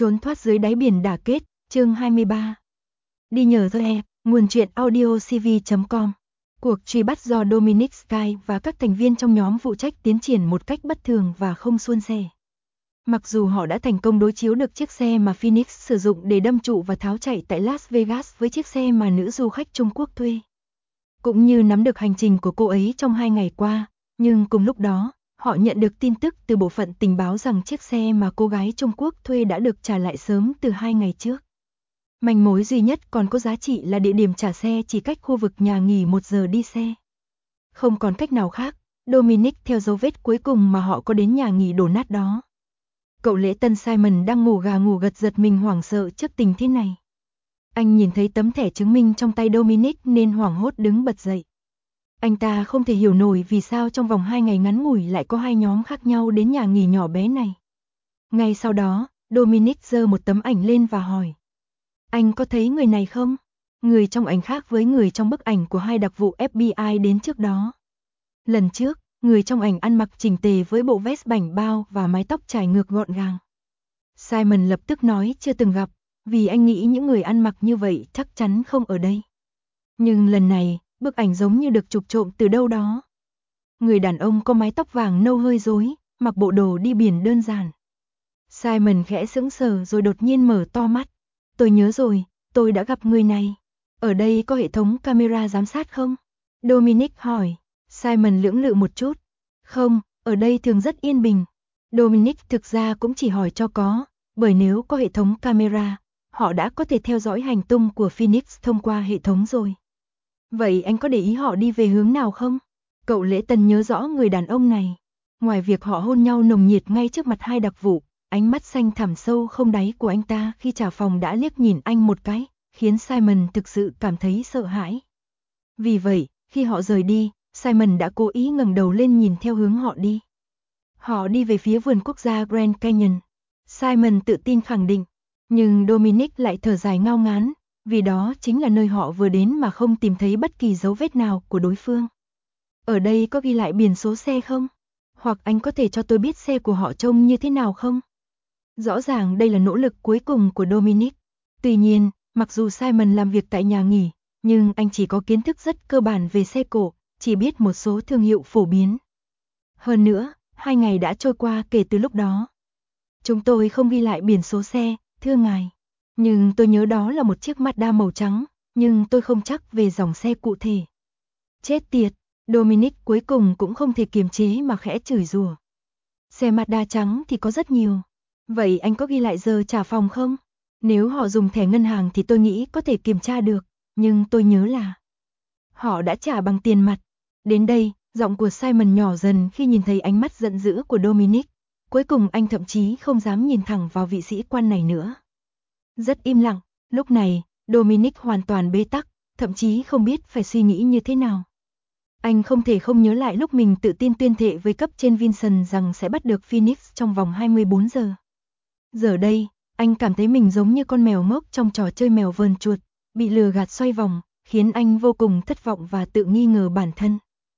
Trốn thoát dưới đáy biển đả kết, chương 23. Đi nhờ thôi nguồn truyện audio cv.com. Cuộc truy bắt do Dominic Sky và các thành viên trong nhóm phụ trách tiến triển một cách bất thường và không suôn sẻ. Mặc dù họ đã thành công đối chiếu được chiếc xe mà Phoenix sử dụng để đâm trụ và tháo chạy tại Las Vegas với chiếc xe mà nữ du khách Trung Quốc thuê, cũng như nắm được hành trình của cô ấy trong 2 ngày qua, nhưng cùng lúc đó, họ nhận được tin tức từ bộ phận tình báo rằng chiếc xe mà cô gái Trung Quốc thuê đã được trả lại sớm từ 2 ngày trước. Manh mối duy nhất còn có giá trị là địa điểm trả xe chỉ cách khu vực nhà nghỉ 1 giờ đi xe. Không còn cách nào khác, Dominic theo dấu vết cuối cùng mà họ có đến nhà nghỉ đổ nát đó. Cậu lễ tân Simon đang ngủ gà ngủ gật giật mình hoảng sợ trước tình thế này. Anh nhìn thấy tấm thẻ chứng minh trong tay Dominic nên hoảng hốt đứng bật dậy. Anh ta không thể hiểu nổi vì sao trong vòng 2 ngày ngắn ngủi lại có 2 nhóm khác nhau đến nhà nghỉ nhỏ bé này. Ngay sau đó, Dominic giơ một tấm ảnh lên và hỏi. Anh có thấy người này không? Người trong ảnh khác với người trong bức ảnh của 2 đặc vụ FBI đến trước đó. Lần trước, người trong ảnh ăn mặc chỉnh tề với bộ vest bảnh bao và mái tóc trải ngược gọn gàng. Simon lập tức nói chưa từng gặp, vì anh nghĩ những người ăn mặc như vậy chắc chắn không ở đây. Nhưng lần này, bức ảnh giống như được chụp trộm từ đâu đó. Người đàn ông có mái tóc vàng nâu hơi rối, mặc bộ đồ đi biển đơn giản. Simon khẽ sững sờ rồi đột nhiên mở to mắt. Tôi nhớ rồi, tôi đã gặp người này. Ở đây có hệ thống camera giám sát không? Dominic hỏi. Simon lưỡng lự một chút. Không, ở đây thường rất yên bình. Dominic thực ra cũng chỉ hỏi cho có, bởi nếu có hệ thống camera, họ đã có thể theo dõi hành tung của Phoenix thông qua hệ thống rồi. Vậy anh có để ý họ đi về hướng nào không? Cậu lễ tân nhớ rõ người đàn ông này. Ngoài việc họ hôn nhau nồng nhiệt ngay trước mặt 2 đặc vụ, ánh mắt xanh thẳm sâu không đáy của anh ta khi trả phòng đã liếc nhìn anh một cái, khiến Simon thực sự cảm thấy sợ hãi. Vì vậy, khi họ rời đi, Simon đã cố ý ngẩng đầu lên nhìn theo hướng họ đi. Họ đi về phía vườn quốc gia Grand Canyon. Simon tự tin khẳng định, nhưng Dominic lại thở dài ngao ngán, vì đó chính là nơi họ vừa đến mà không tìm thấy bất kỳ dấu vết nào của đối phương. Ở đây có ghi lại biển số xe không? Hoặc anh có thể cho tôi biết xe của họ trông như thế nào không? Rõ ràng đây là nỗ lực cuối cùng của Dominic. Tuy nhiên, mặc dù Simon làm việc tại nhà nghỉ, nhưng anh chỉ có kiến thức rất cơ bản về xe cộ, chỉ biết một số thương hiệu phổ biến. Hơn nữa, 2 ngày đã trôi qua kể từ lúc đó. Chúng tôi không ghi lại biển số xe, thưa ngài. Nhưng tôi nhớ đó là một chiếc Mazda màu trắng, nhưng tôi không chắc về dòng xe cụ thể. Chết tiệt, Dominic cuối cùng cũng không thể kiềm chế mà khẽ chửi rủa. Xe Mazda trắng thì có rất nhiều. Vậy anh có ghi lại giờ trả phòng không? Nếu họ dùng thẻ ngân hàng thì tôi nghĩ có thể kiểm tra được, nhưng tôi nhớ là họ đã trả bằng tiền mặt. Đến đây, giọng của Simon nhỏ dần khi nhìn thấy ánh mắt giận dữ của Dominic. Cuối cùng anh thậm chí không dám nhìn thẳng vào vị sĩ quan này nữa. Rất im lặng, lúc này, Dominic hoàn toàn bế tắc, thậm chí không biết phải suy nghĩ như thế nào. Anh không thể không nhớ lại lúc mình tự tin tuyên thệ với cấp trên Vincent rằng sẽ bắt được Phoenix trong vòng 24 giờ. Giờ đây, anh cảm thấy mình giống như con mèo ngốc trong trò chơi mèo vờn chuột, bị lừa gạt xoay vòng, khiến anh vô cùng thất vọng và tự nghi ngờ bản thân.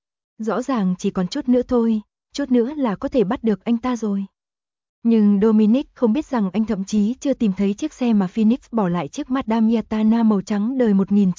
Rõ ràng chỉ còn chút nữa thôi, chút nữa là có thể bắt được anh ta rồi. Nhưng Dominic không biết rằng anh thậm chí chưa tìm thấy chiếc xe mà Phoenix bỏ lại, chiếc Mazda Miata màu trắng đời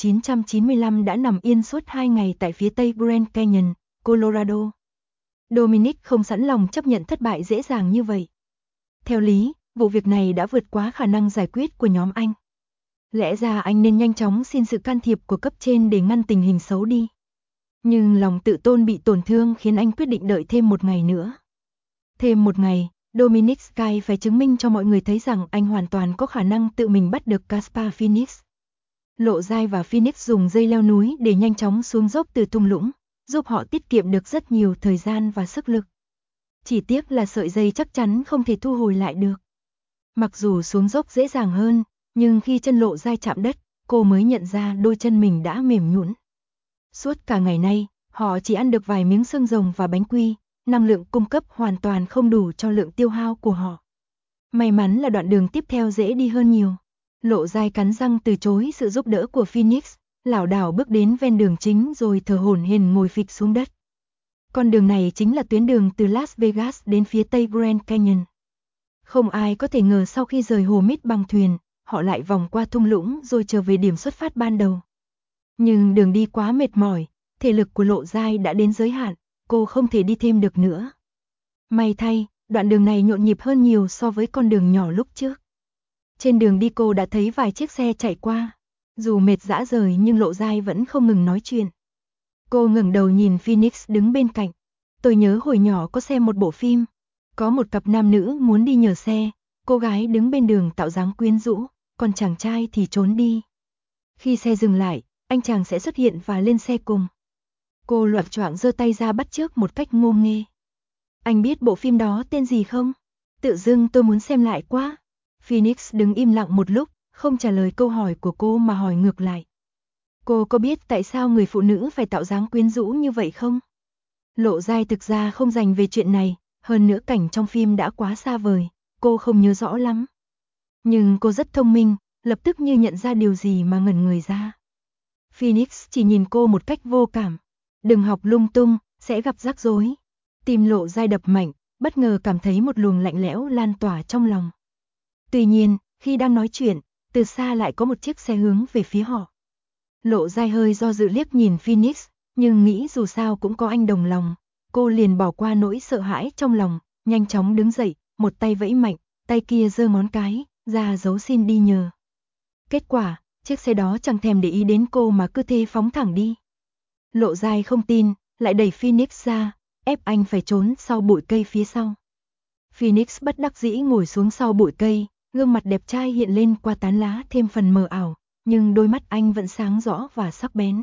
1995 đã nằm yên suốt 2 ngày tại phía tây Grand Canyon, Colorado. Dominic không sẵn lòng chấp nhận thất bại dễ dàng như vậy. Theo lý, vụ việc này đã vượt quá khả năng giải quyết của nhóm anh. Lẽ ra anh nên nhanh chóng xin sự can thiệp của cấp trên để ngăn tình hình xấu đi. Nhưng lòng tự tôn bị tổn thương khiến anh quyết định đợi thêm 1 ngày nữa. Thêm 1 ngày, Dominic Sky phải chứng minh cho mọi người thấy rằng anh hoàn toàn có khả năng tự mình bắt được Caspar Phoenix. Lộ Giai và Phoenix dùng dây leo núi để nhanh chóng xuống dốc từ thung lũng, giúp họ tiết kiệm được rất nhiều thời gian và sức lực. Chỉ tiếc là sợi dây chắc chắn không thể thu hồi lại được. Mặc dù xuống dốc dễ dàng hơn, nhưng khi chân Lộ Giai chạm đất, cô mới nhận ra đôi chân mình đã mềm nhũn. Suốt cả ngày nay, họ chỉ ăn được vài miếng xương rồng và bánh quy, năng lượng cung cấp hoàn toàn không đủ cho lượng tiêu hao của họ. May mắn là đoạn đường tiếp theo dễ đi hơn nhiều. Lộ Giai cắn răng từ chối sự giúp đỡ của Phoenix, lảo đảo bước đến ven đường chính rồi thở hổn hển ngồi phịch xuống đất. Con đường này chính là tuyến đường từ Las Vegas đến phía tây Grand Canyon. Không ai có thể ngờ sau khi rời hồ Mít bằng thuyền, họ lại vòng qua thung lũng rồi trở về điểm xuất phát ban đầu. Nhưng đường đi quá mệt mỏi, thể lực của Lộ Giai đã đến giới hạn, cô không thể đi thêm được nữa. May thay, đoạn đường này nhộn nhịp hơn nhiều so với con đường nhỏ lúc trước. Trên đường đi cô đã thấy vài chiếc xe chạy qua. Dù mệt rã rời nhưng Lộ Giai vẫn không ngừng nói chuyện. Cô ngẩng đầu nhìn Phoenix đứng bên cạnh. Tôi nhớ hồi nhỏ có xem một bộ phim. Có một cặp nam nữ muốn đi nhờ xe. Cô gái đứng bên đường tạo dáng quyến rũ, còn chàng trai thì trốn đi. Khi xe dừng lại, anh chàng sẽ xuất hiện và lên xe cùng. Cô loạng choạng giơ tay ra bắt chước một cách ngô nghê. Anh biết bộ phim đó tên gì không? Tự dưng tôi muốn xem lại quá. Phoenix đứng im lặng một lúc, không trả lời câu hỏi của cô mà hỏi ngược lại. Cô có biết tại sao người phụ nữ phải tạo dáng quyến rũ như vậy không? Lộ Giai thực ra không dành về chuyện này, hơn nữa cảnh trong phim đã quá xa vời, cô không nhớ rõ lắm. Nhưng cô rất thông minh, lập tức như nhận ra điều gì mà ngẩn người ra. Phoenix chỉ nhìn cô một cách vô cảm. Đừng học lung tung, sẽ gặp rắc rối. Tim Lộ Giai đập mạnh, bất ngờ cảm thấy một luồng lạnh lẽo lan tỏa trong lòng. Tuy nhiên, khi đang nói chuyện, từ xa lại có một chiếc xe hướng về phía họ. Lộ Giai hơi do dự liếc nhìn Phoenix, nhưng nghĩ dù sao cũng có anh đồng lòng. Cô liền bỏ qua nỗi sợ hãi trong lòng, nhanh chóng đứng dậy, một tay vẫy mạnh, tay kia giơ ngón cái, ra dấu xin đi nhờ. Kết quả, chiếc xe đó chẳng thèm để ý đến cô mà cứ thế phóng thẳng đi. Lộ Giai không tin, lại đẩy Phoenix ra, ép anh phải trốn sau bụi cây phía sau. Phoenix bất đắc dĩ ngồi xuống sau bụi cây, gương mặt đẹp trai hiện lên qua tán lá thêm phần mờ ảo, nhưng đôi mắt anh vẫn sáng rõ và sắc bén.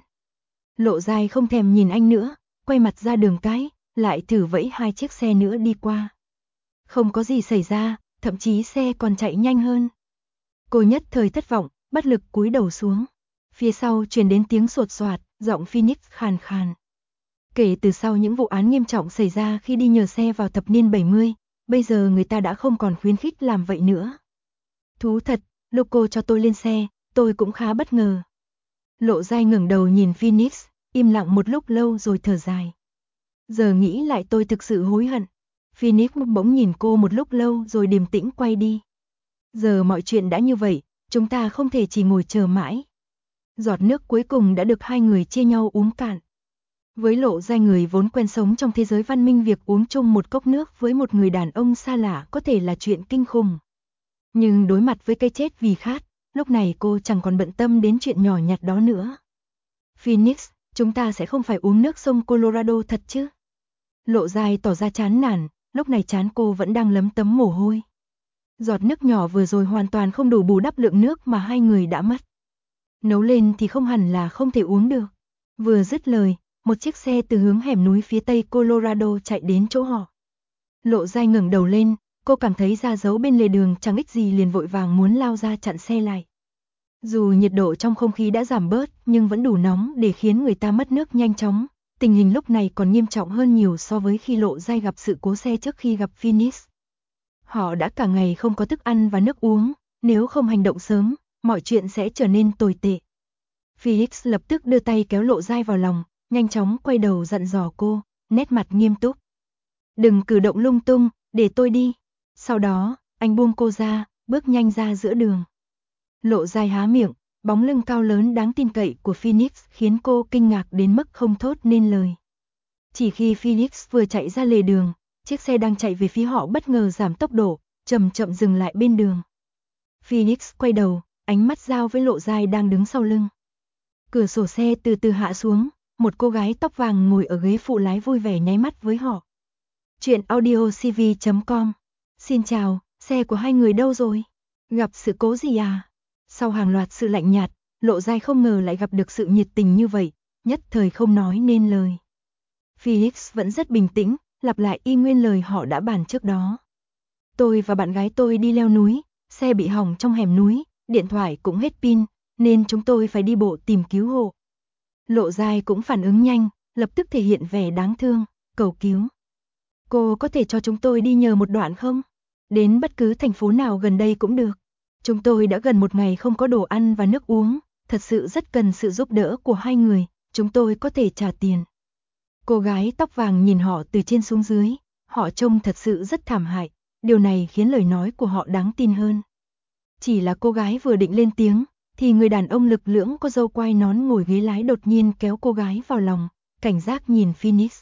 Lộ Giai không thèm nhìn anh nữa, quay mặt ra đường cái, lại thử vẫy hai chiếc xe nữa đi qua. Không có gì xảy ra, thậm chí xe còn chạy nhanh hơn. Cô nhất thời thất vọng, bất lực cúi đầu xuống. Phía sau truyền đến tiếng sột soạt, giọng Phoenix khàn khàn. Kể từ sau những vụ án nghiêm trọng xảy ra khi đi nhờ xe vào thập niên 70, bây giờ người ta đã không còn khuyến khích làm vậy nữa. Thú thật, lúc cô cho tôi lên xe, tôi cũng khá bất ngờ. Lộ Giai ngẩng đầu nhìn Phoenix, im lặng một lúc lâu rồi thở dài. Giờ nghĩ lại tôi thực sự hối hận. Phoenix bỗng nhìn cô một lúc lâu rồi điềm tĩnh quay đi. Giờ mọi chuyện đã như vậy, chúng ta không thể chỉ ngồi chờ mãi. Giọt nước cuối cùng đã được hai người chia nhau uống cạn. Với Lộ Giai người vốn quen sống trong thế giới văn minh, việc uống chung một cốc nước với một người đàn ông xa lạ có thể là chuyện kinh khủng. Nhưng đối mặt với cái chết vì khát, lúc này cô chẳng còn bận tâm đến chuyện nhỏ nhặt đó nữa. Phoenix, chúng ta sẽ không phải uống nước sông Colorado thật chứ? Lộ Giai tỏ ra chán nản, lúc này trán cô vẫn đang lấm tấm mồ hôi. Giọt nước nhỏ vừa rồi hoàn toàn không đủ bù đắp lượng nước mà hai người đã mất. Nấu lên thì không hẳn là không thể uống được. Vừa dứt lời, một chiếc xe từ hướng hẻm núi phía tây Colorado chạy đến chỗ họ. Lộ Giai ngẩng đầu lên, cô cảm thấy ra dấu bên lề đường chẳng ích gì liền vội vàng muốn lao ra chặn xe lại. Dù nhiệt độ trong không khí đã giảm bớt nhưng vẫn đủ nóng để khiến người ta mất nước nhanh chóng. Tình hình lúc này còn nghiêm trọng hơn nhiều so với khi Lộ Giai gặp sự cố xe trước khi gặp Phoenix. Họ đã cả ngày không có thức ăn và nước uống, nếu không hành động sớm, mọi chuyện sẽ trở nên tồi tệ. Phoenix lập tức đưa tay kéo Lộ Giai vào lòng, nhanh chóng quay đầu dặn dò cô, nét mặt nghiêm túc. Đừng cử động lung tung, để tôi đi. Sau đó, anh buông cô ra, bước nhanh ra giữa đường. Lộ Giai há miệng, bóng lưng cao lớn đáng tin cậy của Phoenix khiến cô kinh ngạc đến mức không thốt nên lời. Chỉ khi Phoenix vừa chạy ra lề đường, chiếc xe đang chạy về phía họ bất ngờ giảm tốc độ, chậm chậm dừng lại bên đường. Phoenix quay đầu, ánh mắt giao với Lộ Giai đang đứng sau lưng. Cửa sổ xe từ từ hạ xuống, một cô gái tóc vàng ngồi ở ghế phụ lái vui vẻ nháy mắt với họ. Chuyện audiocv.com. Xin chào, xe của hai người đâu rồi? Gặp sự cố gì à? Sau hàng loạt sự lạnh nhạt, Lộ Giai không ngờ lại gặp được sự nhiệt tình như vậy, nhất thời không nói nên lời. Felix vẫn rất bình tĩnh, lặp lại y nguyên lời họ đã bàn trước đó. Tôi và bạn gái tôi đi leo núi, xe bị hỏng trong hẻm núi, điện thoại cũng hết pin, nên chúng tôi phải đi bộ tìm cứu hộ. Lộ Giai cũng phản ứng nhanh, lập tức thể hiện vẻ đáng thương, cầu cứu. Cô có thể cho chúng tôi đi nhờ một đoạn không? Đến bất cứ thành phố nào gần đây cũng được. Chúng tôi đã gần một ngày không có đồ ăn và nước uống, thật sự rất cần sự giúp đỡ của hai người, chúng tôi có thể trả tiền. Cô gái tóc vàng nhìn họ từ trên xuống dưới, họ trông thật sự rất thảm hại. điều này khiến lời nói của họ đáng tin hơn. Chỉ là cô gái vừa định lên tiếng, thì người đàn ông lực lưỡng có râu quai nón ngồi ghế lái đột nhiên kéo cô gái vào lòng, cảnh giác nhìn Phoenix.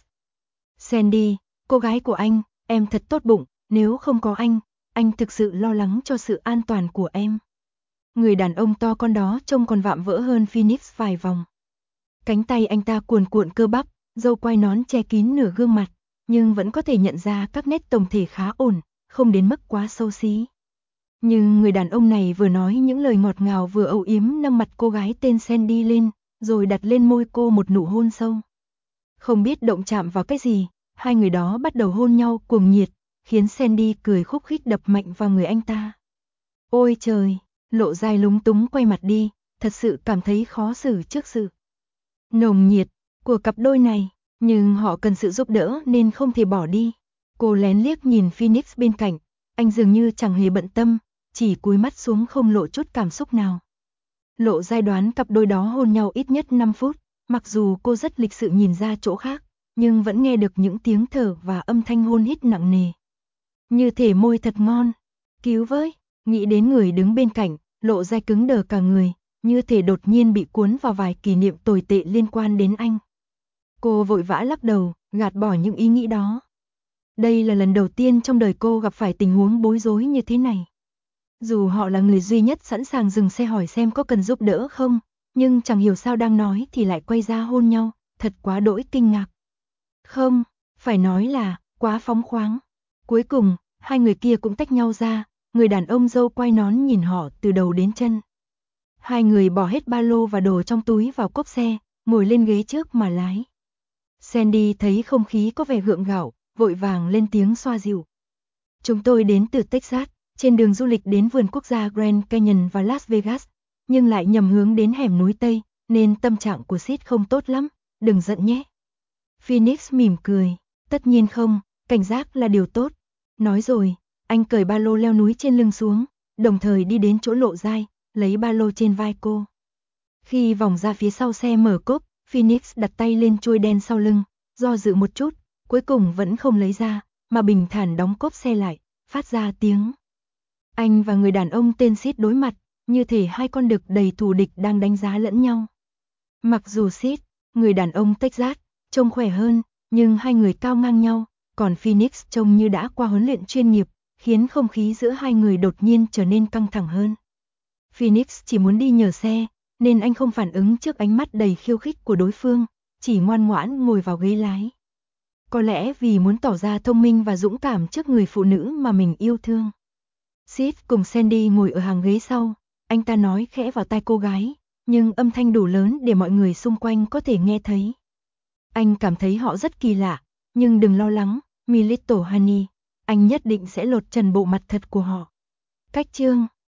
Sandy, cô gái của anh, em thật tốt bụng, nếu không có anh thực sự lo lắng cho sự an toàn của em. Người đàn ông to con đó trông còn vạm vỡ hơn Phoenix vài vòng. Cánh tay anh ta cuồn cuộn cơ bắp, râu quai nón che kín nửa gương mặt, nhưng vẫn có thể nhận ra các nét tổng thể khá ổn, không đến mức quá xấu xí. Nhưng người đàn ông này vừa nói những lời ngọt ngào vừa âu yếm nâng mặt cô gái tên Sandy lên, rồi đặt lên môi cô một nụ hôn sâu. Không biết động chạm vào cái gì, hai người đó bắt đầu hôn nhau cuồng nhiệt, khiến Sandy cười khúc khích đập mạnh vào người anh ta. Ôi trời, Lộ Giai lúng túng quay mặt đi, thật sự cảm thấy khó xử trước sự nồng nhiệt của cặp đôi này, nhưng họ cần sự giúp đỡ nên không thể bỏ đi. Cô lén liếc nhìn Phoenix bên cạnh, anh dường như chẳng hề bận tâm, chỉ cúi mắt xuống không lộ chút cảm xúc nào. Lộ Giai đoán cặp đôi đó hôn nhau ít nhất 5 phút, mặc dù cô rất lịch sự nhìn ra chỗ khác, nhưng vẫn nghe được những tiếng thở và âm thanh hôn hít nặng nề. Như thể môi thật ngon. Cứu với, nghĩ đến người đứng bên cạnh, Lộ Giai cứng đờ cả người, như thể đột nhiên bị cuốn vào vài kỷ niệm tồi tệ liên quan đến anh. Cô vội vã lắc đầu, gạt bỏ những ý nghĩ đó. Đây là lần đầu tiên trong đời cô gặp phải tình huống bối rối như thế này. Dù họ là người duy nhất sẵn sàng dừng xe hỏi xem có cần giúp đỡ không, nhưng chẳng hiểu sao đang nói thì lại quay ra hôn nhau, thật quá đỗi kinh ngạc. Không, phải nói là quá phóng khoáng. Cuối cùng, hai người kia cũng tách nhau ra, người đàn ông râu quai nón nhìn họ từ đầu đến chân. Hai người bỏ hết ba lô và đồ trong túi vào cốp xe, ngồi lên ghế trước mà lái. Sandy thấy không khí có vẻ gượng gạo, vội vàng lên tiếng xoa dịu. Chúng tôi đến từ Texas, trên đường du lịch đến vườn quốc gia Grand Canyon và Las Vegas, nhưng lại nhầm hướng đến hẻm núi Tây, nên tâm trạng của Sid không tốt lắm, đừng giận nhé. Phoenix mỉm cười, tất nhiên không, cảnh giác là điều tốt. Nói rồi, anh cởi ba lô leo núi trên lưng xuống, đồng thời đi đến chỗ Lộ Giai, lấy ba lô trên vai cô. Khi vòng ra phía sau xe mở cốp, Phoenix đặt tay lên chuôi đen sau lưng, do dự một chút, cuối cùng vẫn không lấy ra, mà bình thản đóng cốp xe lại, phát ra tiếng. Anh và người đàn ông tên Sid đối mặt, như thể hai con đực đầy thù địch đang đánh giá lẫn nhau. Mặc dù Sid, người đàn ông Texas, trông khỏe hơn, nhưng hai người cao ngang nhau, còn Phoenix trông như đã qua huấn luyện chuyên nghiệp, khiến không khí giữa hai người đột nhiên trở nên căng thẳng hơn. Phoenix chỉ muốn đi nhờ xe, nên anh không phản ứng trước ánh mắt đầy khiêu khích của đối phương, chỉ ngoan ngoãn ngồi vào ghế lái. Có lẽ vì muốn tỏ ra thông minh và dũng cảm trước người phụ nữ mà mình yêu thương. Sid cùng Sandy ngồi ở hàng ghế sau, anh ta nói khẽ vào tai cô gái, nhưng âm thanh đủ lớn để mọi người xung quanh có thể nghe thấy. Anh cảm thấy họ rất kỳ lạ, nhưng đừng lo lắng, My Little Honey, anh nhất định sẽ lột trần bộ mặt thật của họ. Cách chương